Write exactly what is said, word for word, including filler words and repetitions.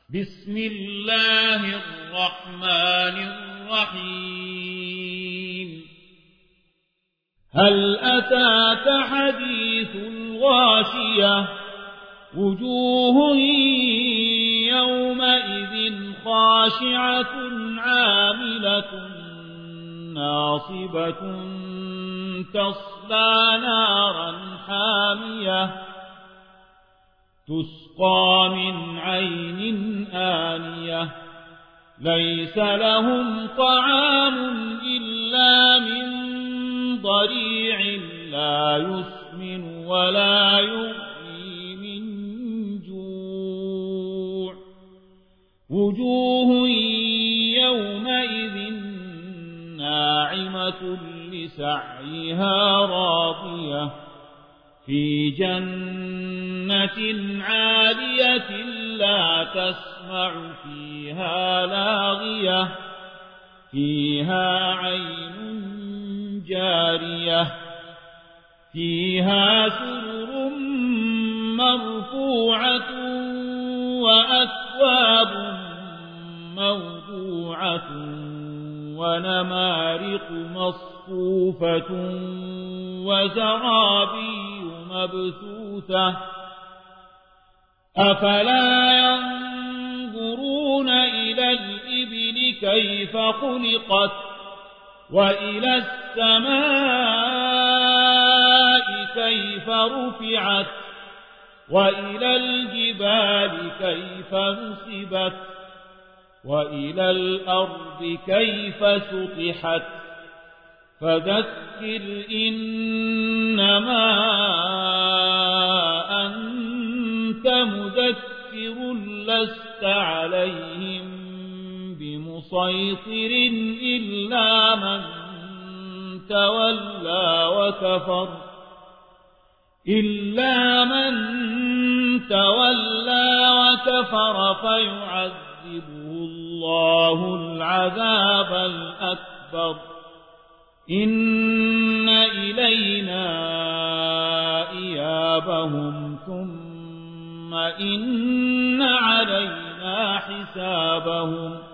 بسم الله الرحمن الرحيم هل أتاك حديث الغاشية وجوه يومئذ خاشعة عاملة ناصبة تصلى نارا حامية تسقى من عين آنية ليس لهم طعام إلا من ضريع لا يسمن ولا يغني من جوع وجوه يومئذ ناعمة لسعيها راضية في جنة عالية لا تسمع فيها لاغية فيها عين جارية فيها سرر مرفوعة وأكواب موضوعة ونمارق مصفوفة وزرابي مبثوثة أفلا ينظرون إلى الإبل كيف خلقت وإلى السماء كيف رفعت وإلى الجبال كيف نصبت وإلى الأرض كيف سطحت فذكر إنما أنت مذكر لست عليهم بمسيطر إلا من تولى وكفر إلا من تولى وكفر فيعذبه الله العذاب الأكبر إن إلينا إيابهم ثم إن علينا حسابهم